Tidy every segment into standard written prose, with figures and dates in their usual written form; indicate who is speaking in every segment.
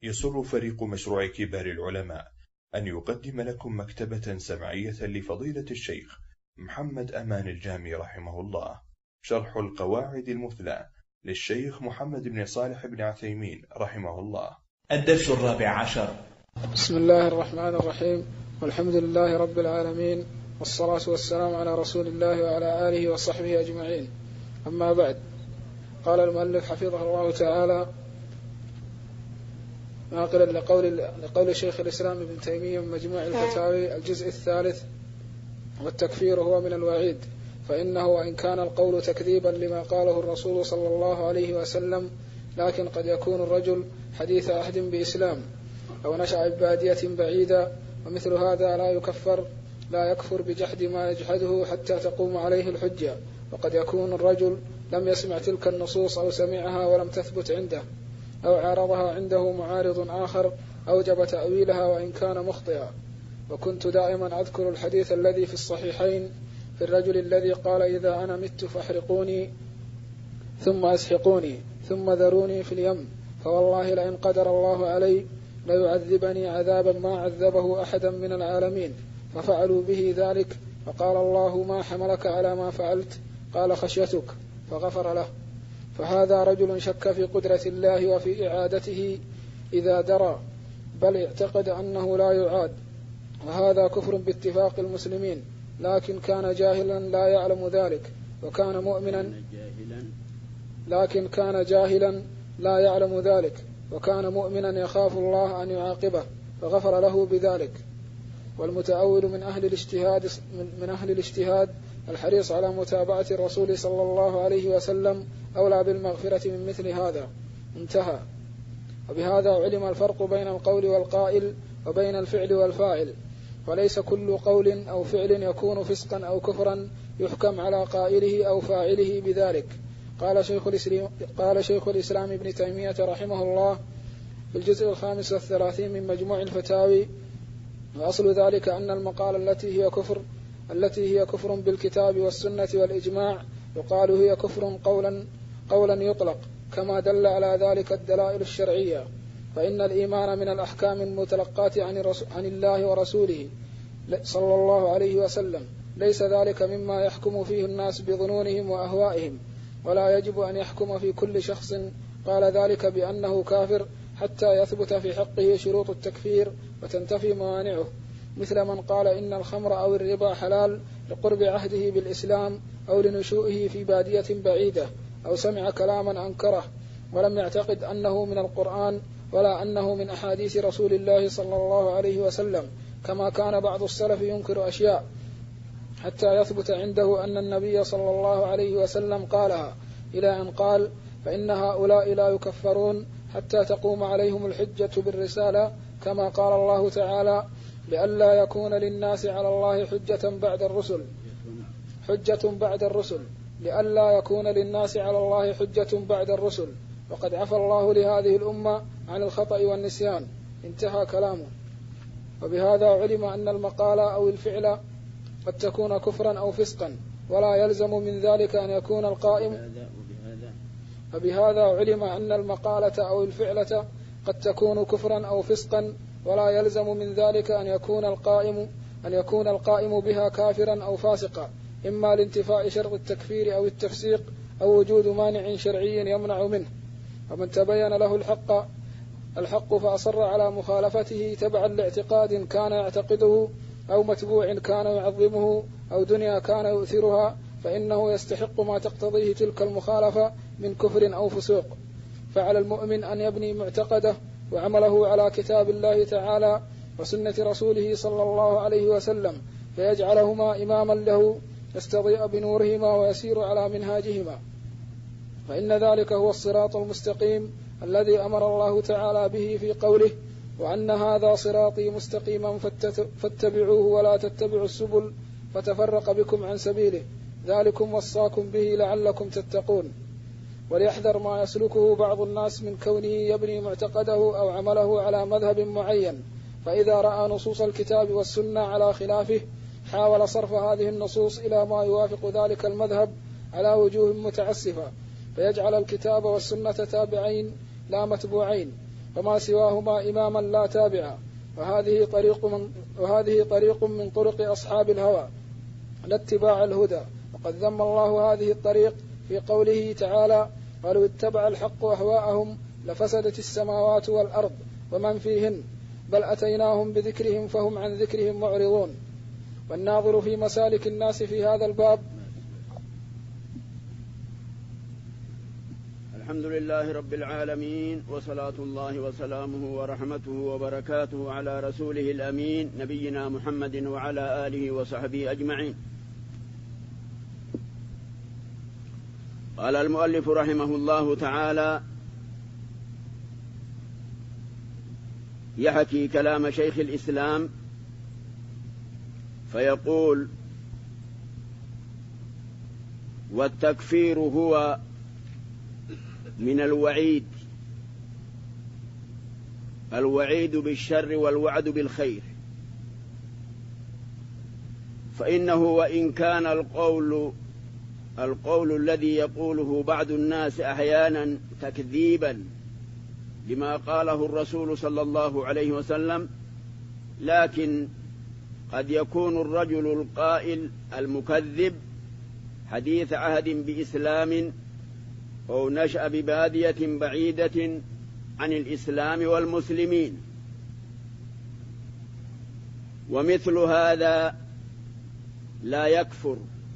Speaker 1: يسر فريق مشروع كبار العلماء أن يقدم لكم مكتبة سمعية لفضيلة الشيخ محمد أمان الجامي رحمه الله، شرح القواعد المثلى للشيخ محمد بن صالح بن عثيمين رحمه الله.
Speaker 2: الدرس 14.
Speaker 3: بسم الله الرحمن الرحيم، والحمد لله رب العالمين، والصلاة والسلام على رسول الله وعلى آله وصحبه أجمعين. أما بعد، قال المؤلف حفظه الله تعالى ناقلا لقول شيخ الإسلام ابن تيمية من مجموع الفتاوي الجزء 3: والتكفير هو من الوعيد، فإنه وإن كان القول تكذيبا لما قاله الرسول صلى الله عليه وسلم، لكن قد يكون الرجل حديث عهد بإسلام أو نشأ ببادية بعيدة، ومثل هذا لا يكفر بجحد ما يجحده حتى تقوم عليه الحجة. وقد يكون الرجل لم يسمع تلك النصوص أو سمعها ولم تثبت عنده، أو عارضها عنده معارض آخر أوجب تأويلها وإن كان مخطئا. وكنت دائما أذكر الحديث الذي في الصحيحين في الرجل الذي قال: إذا أنا مت فاحرقوني ثم أسحقوني ثم ذروني في اليم، فوالله لئن قدر الله علي ليعذبني عذابا ما عذبه أحدا من العالمين. ففعلوا به ذلك، فقال الله: ما حملك على ما فعلت؟ قال: خشيتك، فغفر له. فهذا رجل شك في قدرة الله وفي إعادته إذا درى، بل اعتقد أنه لا يعاد، وهذا كفر باتفاق المسلمين. لكن كان جاهلا لا يعلم ذلك، وكان مؤمنا لكن كان جاهلا لا يعلم ذلك، وكان مؤمنا يخاف الله أن يعاقبه، فغفر له بذلك. والمتأول من أهل الاجتهاد الحريص على متابعة الرسول صلى الله عليه وسلم أولى بالمغفرة من مثل هذا. انتهى. وبهذا علم الفرق بين القول والقائل وبين الفعل والفاعل، وليس كل قول أو فعل يكون فسقا أو كفرا يحكم على قائله أو فاعله بذلك. قال شيخ الإسلام ابن تيمية رحمه الله في الجزء 35 من مجموع الفتاوي: وأصل ذلك أن المقال التي هي كفر بالكتاب والسنة والإجماع يقال هي كفر قولا يطلق، كما دل على ذلك الدلائل الشرعية. فإن الإيمان من الأحكام المتلقاة عن الله ورسوله صلى الله عليه وسلم، ليس ذلك مما يحكم فيه الناس بظنونهم وأهوائهم، ولا يجب أن يحكم في كل شخص قال ذلك بأنه كافر حتى يثبت في حقه شروط التكفير وتنتفي موانعه، مثل من قال إن الخمر أو الربا حلال لقرب عهده بالإسلام أو لنشوئه في بادية بعيدة، أو سمع كلاما أنكره ولم يعتقد أنه من القرآن ولا أنه من أحاديث رسول الله صلى الله عليه وسلم، كما كان بعض السلف ينكر أشياء حتى يثبت عنده أن النبي صلى الله عليه وسلم قالها، إلى أن قال: فإن هؤلاء لا يكفرون حتى تقوم عليهم الحجة بالرسالة، كما قال الله تعالى: لئلا يكون للناس على الله حجة بعد الرسل، وقد عفى الله لهذه الأمة عن الخطأ والنسيان. انتهى كلامه. وبهذا علم أن المقال أو الفعل قد تكون كفرا أو فسقا، ولا يلزم من ذلك أن يكون القائم فبهذا علم أن المقالة أو الفعلة قد تكون كفرا أو فسقا، ولا يلزم من ذلك أن يكون القائم بها كافرا أو فاسقا، إما لانتفاء شرط التكفير أو التفسيق، أو وجود مانع شرعي يمنع منه. ومن تبين له الحق فأصر على مخالفته تبعا لاعتقاد كان يعتقده، أو متبوع كان يعظمه، أو دنيا كان يؤثرها، فإنه يستحق ما تقتضيه تلك المخالفة من كفر أو فسوق. فعلى المؤمن أن يبني معتقده وعمله على كتاب الله تعالى وسنة رسوله صلى الله عليه وسلم، فيجعلهما إماما له يستضيء بنورهما ويسير على منهاجهما، فإن ذلك هو الصراط المستقيم الذي أمر الله تعالى به في قوله: وأن هذا صراطي مستقيما فاتبعوه ولا تتبعوا السبل فتفرق بكم عن سبيله، ذلكم وصاكم به لعلكم تتقون. وليحذر ما يسلكه بعض الناس من كونه يبني معتقده أو عمله على مذهب معين، فإذا رأى نصوص الكتاب والسنة على خلافه حاول صرف هذه النصوص إلى ما يوافق ذلك المذهب على وجوه متعسفة، فيجعل الكتاب والسنة تابعين لا متبوعين، فما سواهما إماما لا تابعا، وهذه طريق من طرق أصحاب الهوى لا اتباع الهدى. وقد ذم الله هذه الطريق في قوله تعالى: قالوا اتبع الحق أهواءهم لفسدت السماوات والأرض ومن فيهن بل أتيناهم بذكرهم فهم عن ذكرهم معرضون. والناظر في مسالك الناس في هذا الباب.
Speaker 4: الحمد لله رب العالمين، وصلاة الله وسلامه ورحمته وبركاته على رسوله الأمين نبينا محمد وعلى آله وصحبه أجمعين. قال المؤلف رحمه الله تعالى يحكي كلام شيخ الإسلام فيقول: والتكفير هو من الوعيد بالشر والوعد بالخير، فإنه وإن كان القول الذي يقوله بعض الناس أحيانا تكذيبا لما قاله الرسول صلى الله عليه وسلم، لكن قد يكون الرجل القائل المكذب حديث عهد بإسلام أو نشأ ببادية بعيدة عن الإسلام والمسلمين، ومثل هذا لا يكفر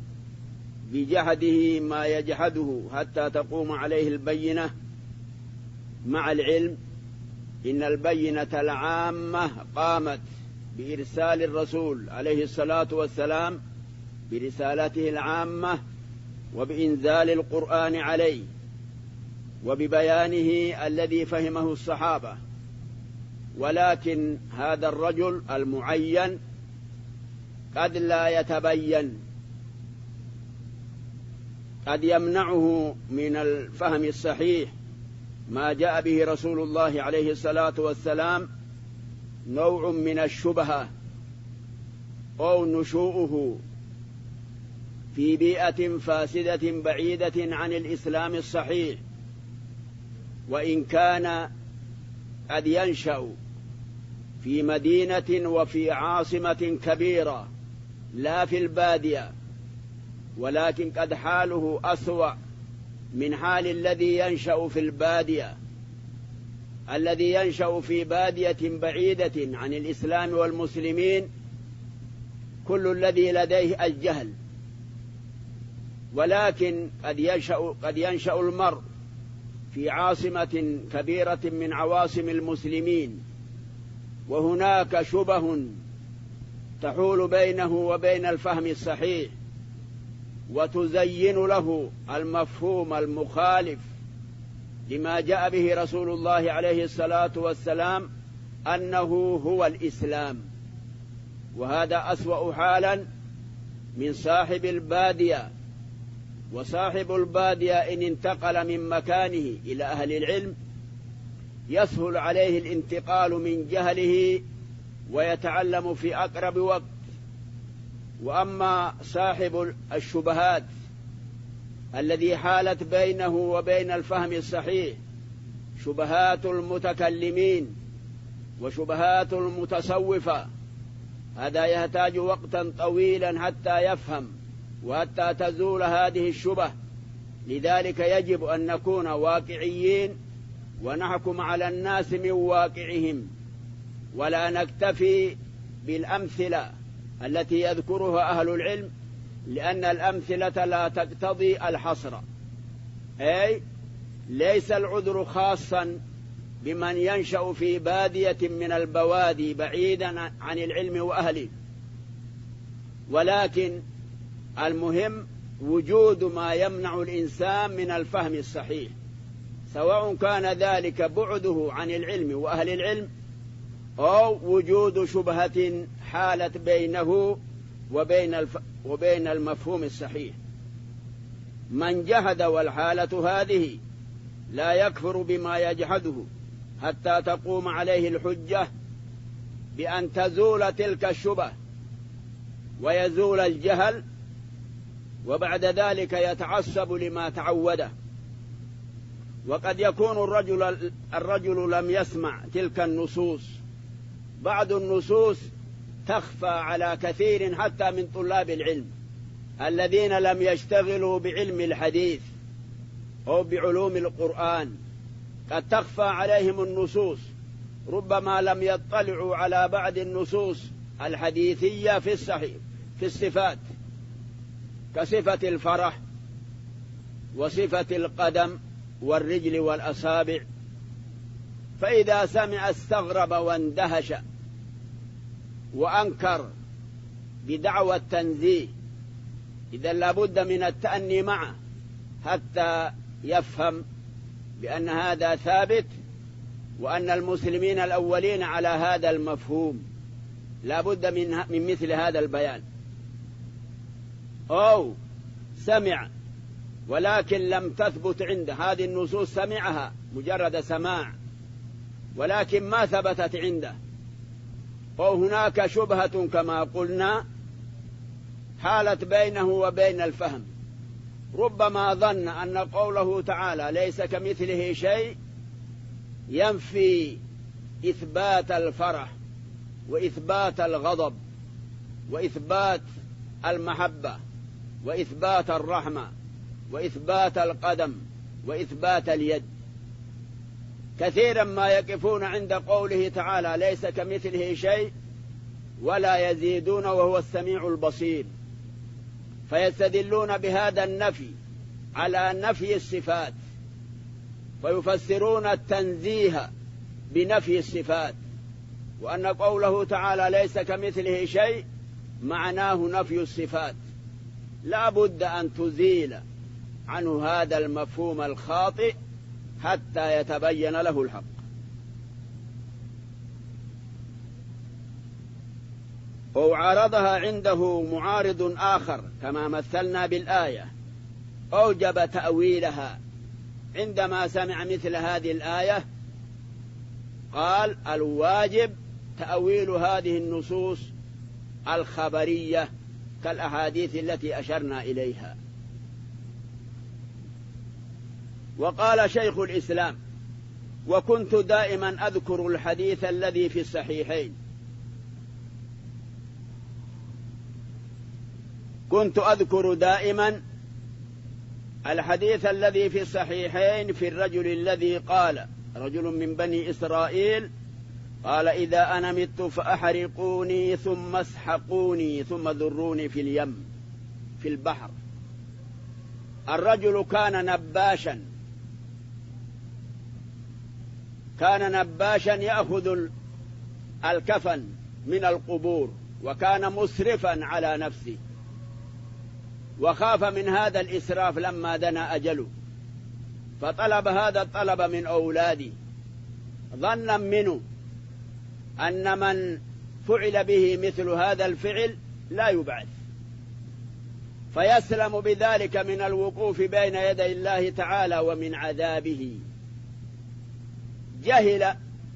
Speaker 4: بجحده ما يجحده حتى تقوم عليه البينة، مع العلم إن البينة العامة قامت بإرسال الرسول عليه الصلاة والسلام برسالته العامة وبإنزال القرآن عليه وببيانه الذي فهمه الصحابة، ولكن هذا الرجل المعين قد لا يتبين، قد يمنعه من الفهم الصحيح ما جاء به رسول الله عليه الصلاة والسلام نوع من الشبهة أو نشوءه في بيئة فاسدة بعيدة عن الإسلام الصحيح، وإن كان قد ينشأ في مدينة وفي عاصمة كبيرة لا في البادية، ولكن قد حاله أسوأ من حال الذي ينشأ في البادية. الذي ينشأ في بادية بعيدة عن الإسلام والمسلمين كل الذي لديه الجهل، ولكن قد ينشأ المرء في عاصمة كبيرة من عواصم المسلمين وهناك شبه تحول بينه وبين الفهم الصحيح وتزين له المفهوم المخالف لما جاء به رسول الله عليه الصلاة والسلام أنه هو الإسلام، وهذا أسوأ حالا من صاحب البادية. وصاحب البادية إن انتقل من مكانه إلى أهل العلم يسهل عليه الانتقال من جهله ويتعلم في أقرب وقت. وأما صاحب الشبهات الذي حالت بينه وبين الفهم الصحيح شبهات المتكلمين وشبهات المتصوفة، هذا يحتاج وقتا طويلا حتى يفهم وحتى تزول هذه الشبه. لذلك يجب أن نكون واقعيين ونحكم على الناس من واقعهم، ولا نكتفي بالأمثلة التي يذكرها أهل العلم، لأن الأمثلة لا تقتضي الحصر، أي ليس العذر خاصا بمن ينشأ في بادية من البوادي بعيدا عن العلم وأهله، ولكن المهم وجود ما يمنع الإنسان من الفهم الصحيح، سواء كان ذلك بعده عن العلم وأهل العلم أو وجود شبهة حالت بينه وبين المفهوم الصحيح. من جحد والحالة هذه لا يكفر بما يجحده حتى تقوم عليه الحجة بأن تزول تلك الشبهة ويزول الجهل، وبعد ذلك يتعصب لما تعوده. وقد يكون الرجل لم يسمع تلك النصوص. بعض النصوص تخفى على كثير حتى من طلاب العلم الذين لم يشتغلوا بعلم الحديث أو بعلوم القرآن، قد تخفى عليهم النصوص، ربما لم يطلعوا على بعض النصوص الحديثية في الصحيح في الصفات، كصفة الفرح وصفة القدم والرجل والأصابع، فإذا سمع استغرب واندهش وأنكر بدعوى التنزيه. إذا لابد من التأني معه حتى يفهم بأن هذا ثابت، وأن المسلمين الأولين على هذا المفهوم، لابد من مثل هذا البيان. أو سمع ولكن لم تثبت عنده هذه النصوص، سمعها مجرد سماع ولكن ما ثبتت عنده، أو هناك شبهة كما قلنا حالت بينه وبين الفهم، ربما ظن أن قوله تعالى ليس كمثله شيء ينفي إثبات الفرح وإثبات الغضب وإثبات المحبة وإثبات الرحمة وإثبات القدم وإثبات اليد. كثيرا ما يقفون عند قوله تعالى ليس كمثله شيء ولا يزيدون وهو السميع البصير، فيستدلون بهذا النفي على نفي الصفات، فيفسرون التنزيه بنفي الصفات، وأن قوله تعالى ليس كمثله شيء معناه نفي الصفات. لا بد أن تزيل عنه هذا المفهوم الخاطئ حتى يتبين له الحق. أو عارضها عنده معارض آخر كما مثلنا بالآية، أوجب تأويلها. عندما سمع مثل هذه الآية قال الواجب تأويل هذه النصوص الخبرية كالأحاديث التي أشرنا إليها. وقال شيخ الإسلام: وكنت دائما أذكر الحديث الذي في الصحيحين، كنت أذكر دائما الحديث الذي في الصحيحين في الرجل الذي قال، رجل من بني إسرائيل قال: إذا أنا مت فأحرقوني ثم اسحقوني ثم ذروني في اليم في البحر. الرجل كان نباشا يأخذ الكفن من القبور، وكان مسرفا على نفسه، وخاف من هذا الإسراف لما دنا أجله، فطلب هذا الطلب من أولاده، ظنا منه أن من فعل به مثل هذا الفعل لا يبعث، فيسلم بذلك من الوقوف بين يدي الله تعالى ومن عذابه. جهل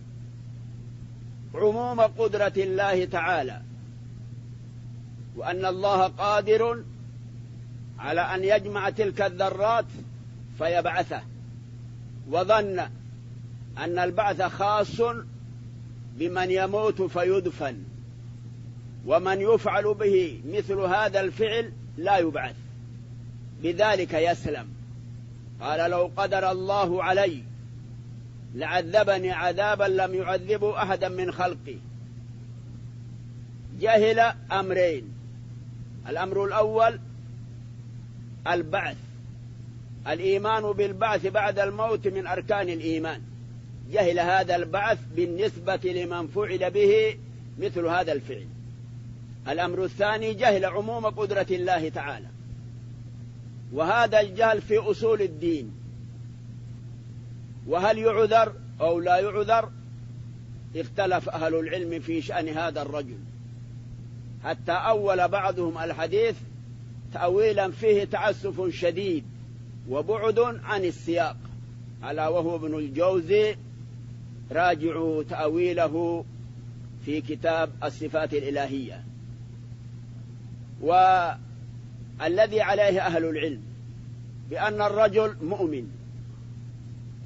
Speaker 4: عموم قدرة الله تعالى، وأن الله قادر على أن يجمع تلك الذرات فيبعثه، وظن أن البعث خاص بمن يموت فيدفن، ومن يفعل به مثل هذا الفعل لا يبعث، بذلك يسلم. قال: لو قدر الله علي لعذبني عذابا لم يعذبه أحدا من خلقي. جهل أمرين: الأمر الأول البعث، الإيمان بالبعث بعد الموت من أركان الإيمان، جهل هذا البعث بالنسبة لمن فعل به مثل هذا الفعل. الأمر الثاني جهل عموم قدرة الله تعالى، وهذا الجهل في أصول الدين، وهل يعذر أو لا يعذر اختلف أهل العلم في شأن هذا الرجل، حتى أول بعضهم الحديث تأويلا فيه تعسف شديد وبعد عن السياق، ألا وهو ابن الجوزي، راجعوا تأويله في كتاب الصفات الإلهية. والذي عليه أهل العلم بأن الرجل مؤمن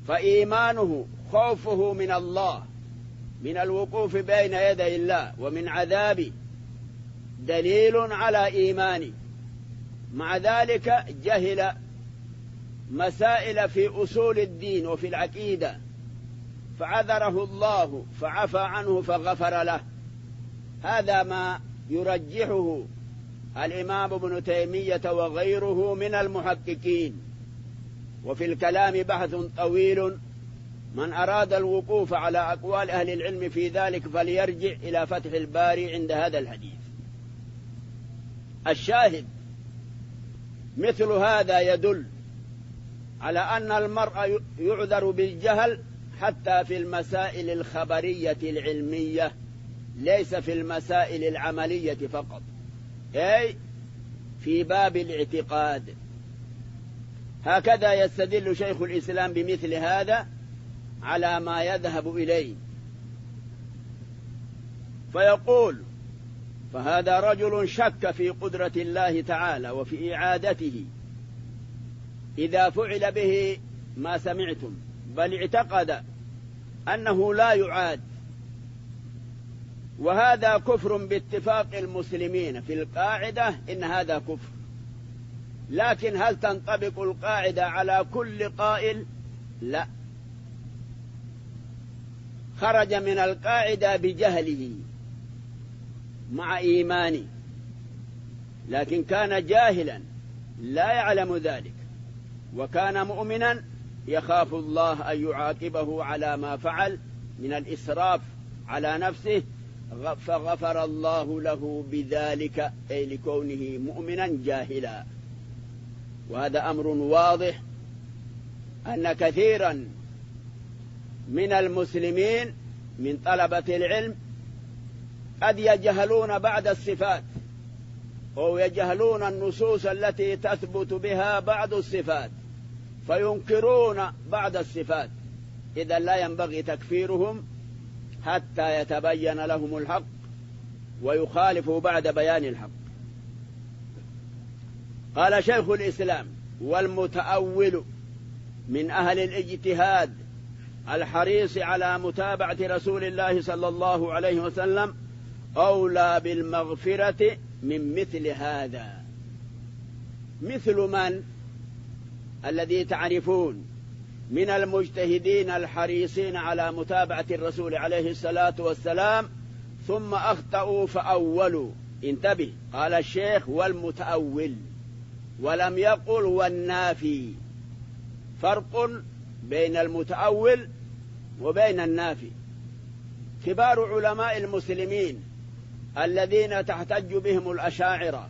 Speaker 4: فإيمانه خوفه من الله، من الوقوف بين يدي الله ومن عذابه، دليل على إيمانه. مع ذلك جهل مسائل في أصول الدين وفي العقيدة، فعذره الله فعفى عنه فغفر له. هذا ما يرجحه الإمام ابن تيمية وغيره من المحققين. وفي الكلام بحث طويل، من أراد الوقوف على أقوال أهل العلم في ذلك فليرجع إلى فتح الباري عند هذا الحديث. الشاهد مثل هذا يدل على أن المرء يعذر بالجهل حتى في المسائل الخبرية العلمية، ليس في المسائل العملية فقط، أي في باب الاعتقاد. هكذا يستدل شيخ الإسلام بمثل هذا على ما يذهب إليه، فيقول: فهذا رجل شك في قدرة الله تعالى وفي إعادته إذا فعل به ما سمعتم، بل اعتقد أنه لا يعاد، وهذا كفر باتفاق المسلمين. في القاعدة إن هذا كفر، لكن هل تنطبق القاعدة على كل قائل؟ لا، خرج من القاعدة بجهله مع إيمانه، لكن كان جاهلا لا يعلم ذلك، وكان مؤمنا يخاف الله أن يعاقبه على ما فعل من الإسراف على نفسه، فغفر الله له بذلك، أي لكونه مؤمنا جاهلا. وهذا أمر واضح أن كثيرا من المسلمين من طلبة العلم قد يجهلون بعض الصفات، أو يجهلون النصوص التي تثبت بها بعض الصفات، فينكرون بعض الصفات. إذا لا ينبغي تكفيرهم حتى يتبين لهم الحق ويخالفوا بعد بيان الحق. قال شيخ الإسلام: والمتأول من أهل الاجتهاد الحريص على متابعة رسول الله صلى الله عليه وسلم أولى بالمغفرة من مثل هذا. مثل من؟ الذي تعرفون من المجتهدين الحريصين على متابعة الرسول عليه الصلاة والسلام ثم أخطأوا فأولوا. انتبه، قال الشيخ: والمتأول، ولم يقل والنافي. فرق بين المتأول وبين النافي. كبار علماء المسلمين الذين تحتج بهم الأشاعرة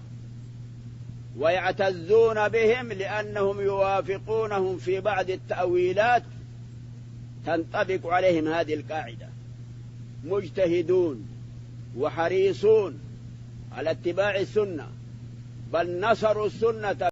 Speaker 4: ويعتزون بهم لأنهم يوافقونهم في بعض التأويلات تنطبق عليهم هذه القاعدة، مجتهدون وحريصون على اتباع السنة، بل نصروا السنة